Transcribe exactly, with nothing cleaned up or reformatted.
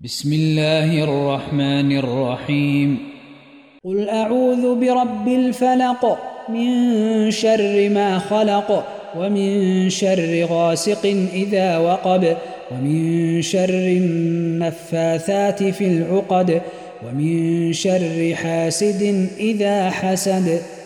بسم الله الرحمن الرحيم. قل أعوذ برب الفلق من شر ما خلق ومن شر غاسق إذا وقب ومن شر النفاثات في العقد ومن شر حاسد إذا حسد.